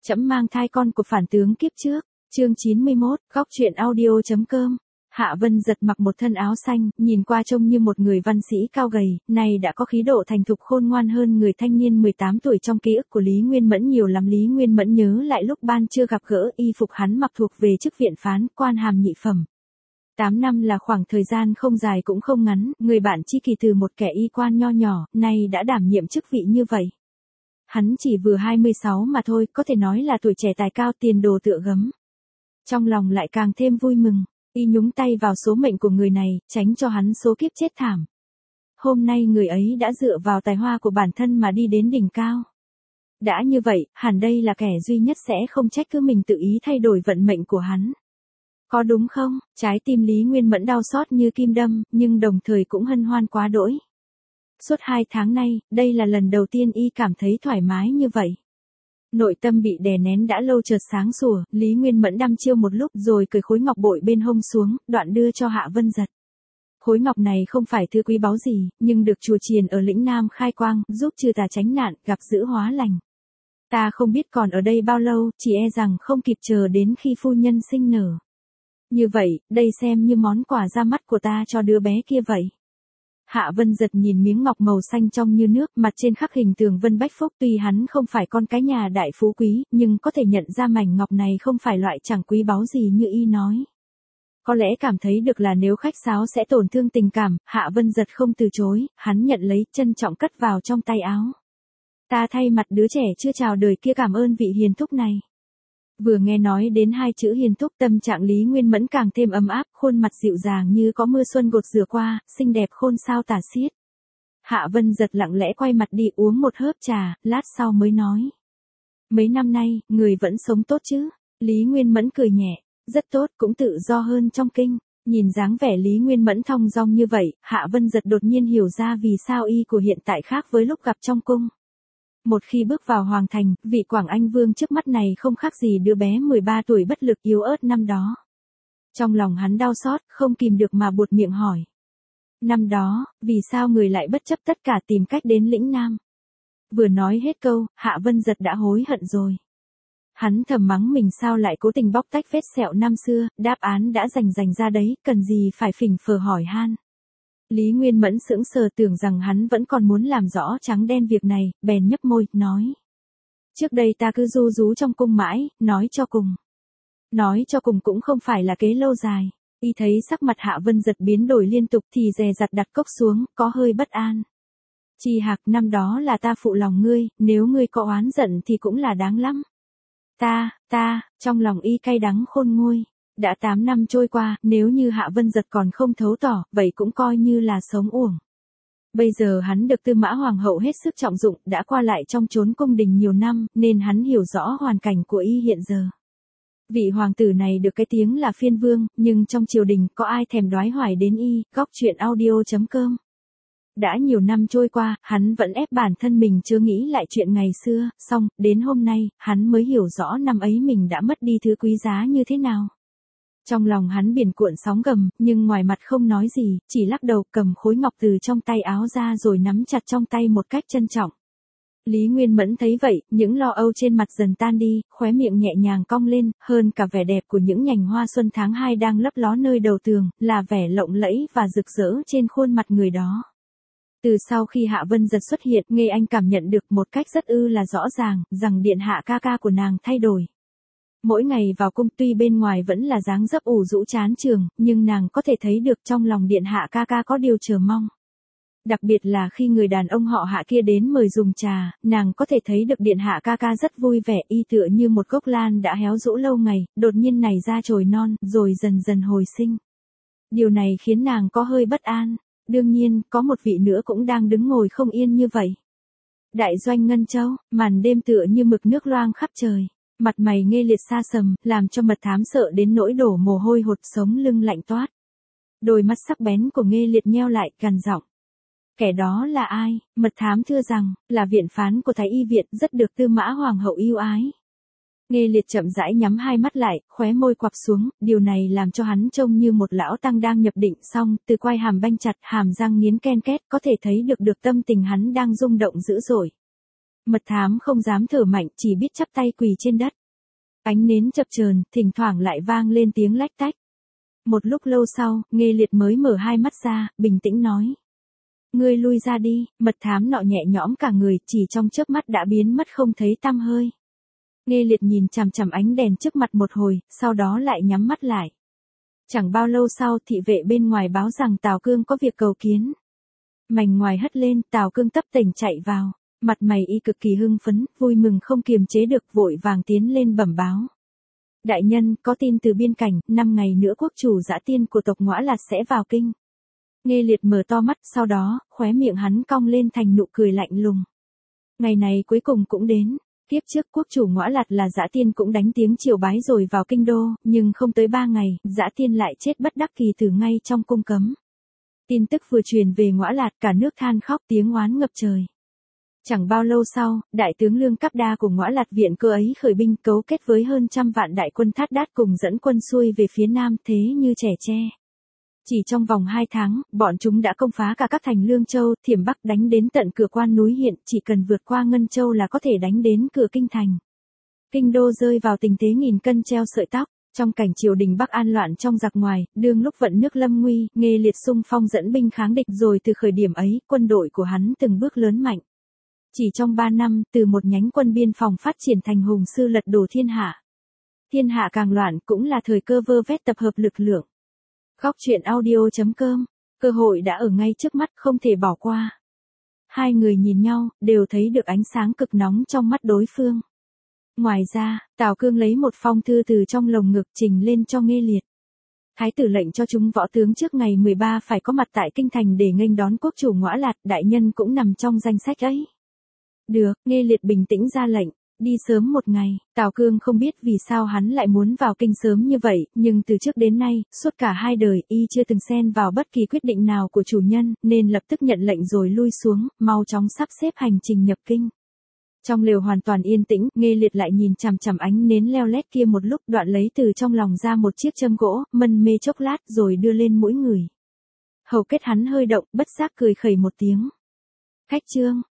Trẫm mang thai con của phản tướng kiếp trước, chương 91, góc truyện audio.com. Hạ Vân Giật mặc một thân áo xanh, nhìn qua trông như một người văn sĩ cao gầy, này đã có khí độ thành thục khôn ngoan hơn người thanh niên 18 tuổi trong ký ức của Lý Nguyên Mẫn nhiều lắm. Lý Nguyên Mẫn nhớ lại lúc ban trưa gặp gỡ, y phục hắn mặc thuộc về chức viện phán, quan hàm nhị phẩm. 8 năm là khoảng thời gian không dài cũng không ngắn, người bạn tri kỷ từ một kẻ y quan nho nhỏ, nay đã đảm nhiệm chức vị như vậy. Hắn chỉ vừa 26 mà thôi, có thể nói là tuổi trẻ tài cao, tiền đồ tựa gấm. Trong lòng lại càng thêm vui mừng, y nhúng tay vào số mệnh của người này, tránh cho hắn số kiếp chết thảm. Hôm nay người ấy đã dựa vào tài hoa của bản thân mà đi đến đỉnh cao. Đã như vậy, hẳn đây là kẻ duy nhất sẽ không trách cứ mình tự ý thay đổi vận mệnh của hắn. Có đúng không? Trái tim Lý Nguyên Mẫn đau xót như kim đâm, nhưng đồng thời cũng hân hoan quá đỗi. Suốt 2 tháng nay, đây là lần đầu tiên y cảm thấy thoải mái như vậy. Nội tâm bị đè nén đã lâu chợt sáng sủa, Lý Nguyên Mẫn đăm chiêu một lúc rồi cởi khối ngọc bội bên hông xuống, đoạn đưa cho Hạ Vân Giật. Khối ngọc này không phải thứ quý báu gì, nhưng được chùa chiền ở lĩnh Nam khai quang, giúp trừ tà tránh nạn, gặp dữ hóa lành. Ta không biết còn ở đây bao lâu, chỉ e rằng không kịp chờ đến khi phu nhân sinh nở. Như vậy, đây xem như món quà ra mắt của ta cho đứa bé kia vậy. Hạ Vân Giật nhìn miếng ngọc màu xanh trong như nước, mặt trên khắc hình tường vân bách phúc, tuy hắn không phải con cái nhà đại phú quý, nhưng có thể nhận ra mảnh ngọc này không phải loại chẳng quý báu gì như y nói. Có lẽ cảm thấy được là nếu khách sáo sẽ tổn thương tình cảm, Hạ Vân Giật không từ chối, hắn nhận lấy, trân trọng cất vào trong tay áo. Ta thay mặt đứa trẻ chưa chào đời kia cảm ơn vị hiền thúc này. Vừa nghe nói đến 2 chữ hiền thúc, tâm trạng Lý Nguyên Mẫn càng thêm ấm áp, khuôn mặt dịu dàng như có mưa xuân gột rửa qua, xinh đẹp khôn sao tả xiết. Hạ Vân Giật lặng lẽ quay mặt đi uống một hớp trà, lát sau mới nói. Mấy năm nay, người vẫn sống tốt chứ? Lý Nguyên Mẫn cười nhẹ, rất tốt, cũng tự do hơn trong kinh. Nhìn dáng vẻ Lý Nguyên Mẫn thong dong như vậy, Hạ Vân Giật đột nhiên hiểu ra vì sao y của hiện tại khác với lúc gặp trong cung. Một khi bước vào hoàng thành, vị Quảng Anh Vương trước mắt này không khác gì đứa bé 13 tuổi bất lực yếu ớt năm đó. Trong lòng hắn đau xót, không kìm được mà buột miệng hỏi. Năm đó, vì sao người lại bất chấp tất cả tìm cách đến lĩnh Nam? Vừa nói hết câu, Hạ Vân Giật đã hối hận rồi. Hắn thầm mắng mình sao lại cố tình bóc tách vết sẹo năm xưa, đáp án đã dành ra đấy, cần gì phải phỉnh phờ hỏi han. Lý Nguyên Mẫn sững sờ tưởng rằng hắn vẫn còn muốn làm rõ trắng đen việc này, bèn nhấp môi, nói. Trước đây ta cứ ru rú trong cung mãi, nói cho cùng. Nói cho cùng cũng không phải là kế lâu dài. Y thấy sắc mặt Hạ Vân Giật biến đổi liên tục thì dè dặt đặt cốc xuống, có hơi bất an. Chi Hạc, năm đó là ta phụ lòng ngươi, nếu ngươi có oán giận thì cũng là đáng lắm. Trong lòng y cay đắng khôn nguôi. Đã 8 năm trôi qua, nếu như Hạ Vân Giật còn không thấu tỏ, vậy cũng coi như là sống uổng. Bây giờ hắn được Tư Mã Hoàng hậu hết sức trọng dụng, đã qua lại trong chốn cung đình nhiều năm, nên hắn hiểu rõ hoàn cảnh của y hiện giờ. Vị hoàng tử này được cái tiếng là phiên vương, nhưng trong triều đình có ai thèm đoái hoài đến y, góc truyện audio.com. Đã nhiều năm trôi qua, hắn vẫn ép bản thân mình chưa nghĩ lại chuyện ngày xưa, xong, đến hôm nay, hắn mới hiểu rõ năm ấy mình đã mất đi thứ quý giá như thế nào. Trong lòng hắn biển cuộn sóng gầm, nhưng ngoài mặt không nói gì, chỉ lắc đầu cầm khối ngọc từ trong tay áo ra rồi nắm chặt trong tay một cách trân trọng. Lý Nguyên Mẫn thấy vậy, những lo âu trên mặt dần tan đi, khóe miệng nhẹ nhàng cong lên, hơn cả vẻ đẹp của những nhành hoa xuân tháng 2 đang lấp ló nơi đầu tường, là vẻ lộng lẫy và rực rỡ trên khuôn mặt người đó. Từ sau khi Hạ Vân Giật xuất hiện, Nghê Anh cảm nhận được một cách rất là rõ ràng, rằng điện hạ ca ca của nàng thay đổi. Mỗi ngày vào cung tuy bên ngoài vẫn là dáng dấp ủ rũ chán chường, nhưng nàng có thể thấy được trong lòng điện hạ ca ca có điều chờ mong. Đặc biệt là khi người đàn ông họ Hạ kia đến mời dùng trà, nàng có thể thấy được điện hạ ca ca rất vui vẻ, y tựa như một gốc lan đã héo rũ lâu ngày, đột nhiên nảy ra chồi non, rồi dần dần hồi sinh. Điều này khiến nàng có hơi bất an. Đương nhiên, có một vị nữa cũng đang đứng ngồi không yên như vậy. Đại doanh Ngân Châu, màn đêm tựa như mực nước loang khắp trời. Mặt mày Nghê Liệt xa sầm, làm cho Mật Thám sợ đến nỗi đổ mồ hôi hột, sống lưng lạnh toát. Đôi mắt sắc bén của Nghê Liệt nheo lại, gằn giọng. Kẻ đó là ai? Mật Thám thưa rằng, là viện phán của Thái Y viện, rất được Tư Mã Hoàng hậu yêu ái. Nghê Liệt chậm rãi nhắm hai mắt lại, khóe môi quặp xuống, điều này làm cho hắn trông như một lão tăng đang nhập định, xong, từ quai hàm banh chặt, hàm răng nghiến ken két, có thể thấy được tâm tình hắn đang rung động dữ dội. Mật thám không dám thở mạnh, chỉ biết chắp tay quỳ trên đất. Ánh nến chập chờn, thỉnh thoảng lại vang lên tiếng lách tách. Một lúc lâu sau, Nghê Liệt mới mở hai mắt ra, bình tĩnh nói. Ngươi lui ra đi, mật thám nọ nhẹ nhõm cả người, chỉ trong chớp mắt đã biến mất không thấy tăm hơi. Nghê Liệt nhìn chằm chằm ánh đèn trước mặt một hồi, sau đó lại nhắm mắt lại. Chẳng bao lâu sau, thị vệ bên ngoài báo rằng Tào Cương có việc cầu kiến. Mảnh ngoài hất lên, Tào Cương tấp tềnh chạy vào, mặt mày y cực kỳ hưng phấn, vui mừng không kiềm chế được, vội vàng tiến lên bẩm báo. Đại nhân, có tin từ biên cảnh, 5 ngày nữa quốc chủ Dã Tiên của tộc Ngõa Lạt sẽ vào kinh. Nghê Liệt mở to mắt, sau đó, khóe miệng hắn cong lên thành nụ cười lạnh lùng. Ngày này cuối cùng cũng đến. Tiếp trước quốc chủ Ngõa Lạt là Dã Tiên cũng đánh tiếng triều bái rồi vào kinh đô, nhưng không tới 3 ngày, Dã Tiên lại chết bất đắc kỳ tử ngay trong cung cấm. Tin tức vừa truyền về Ngõa Lạt, cả nước than khóc, tiếng oán ngập trời. Chẳng bao lâu sau, đại tướng Lương Cáp Đa của Ngõa Lạt viện cơ ấy khởi binh cấu kết với hơn 100 vạn đại quân Thát Đát cùng dẫn quân xuôi về phía nam, thế như trẻ tre. Chỉ trong vòng 2 tháng, bọn chúng đã công phá cả các thành Lương Châu, Thiểm Bắc, đánh đến tận cửa quan núi Hiện, chỉ cần vượt qua Ngân Châu là có thể đánh đến cửa kinh thành. Kinh đô rơi vào tình thế nghìn cân treo sợi tóc, trong cảnh triều đình Bắc an loạn trong giặc ngoài, đương lúc vận nước lâm nguy, Nghê Liệt xung phong dẫn binh kháng địch, rồi từ khởi điểm ấy, quân đội của hắn từng bước lớn mạnh. Chỉ trong 3 năm, từ một nhánh quân biên phòng phát triển thành hùng sư lật đổ thiên hạ. Thiên hạ càng loạn cũng là thời cơ vơ vét tập hợp lực lượng. Góc truyện audio.com, cơ hội đã ở ngay trước mắt, không thể bỏ qua. Hai người nhìn nhau, đều thấy được ánh sáng cực nóng trong mắt đối phương. Ngoài ra, Tào Cương lấy một phong thư từ trong lồng ngực trình lên cho Nghê Liệt. Thái tử lệnh cho chúng võ tướng trước ngày 13 phải có mặt tại kinh thành để nghênh đón quốc chủ Ngõa Lạt, đại nhân cũng nằm trong danh sách ấy. Được, Nghê Liệt bình tĩnh ra lệnh, đi sớm một ngày. Tào Cương không biết vì sao hắn lại muốn vào kinh sớm như vậy, nhưng từ trước đến nay, suốt cả 2 đời, y chưa từng xen vào bất kỳ quyết định nào của chủ nhân, nên lập tức nhận lệnh rồi lui xuống, mau chóng sắp xếp hành trình nhập kinh. Trong lều hoàn toàn yên tĩnh, Nghê Liệt lại nhìn chằm chằm ánh nến leo lét kia một lúc, đoạn lấy từ trong lòng ra một chiếc châm gỗ, mân mê chốc lát rồi đưa lên mũi người. Hầu kết hắn hơi động, bất giác cười khẩy một tiếng. Khách trương.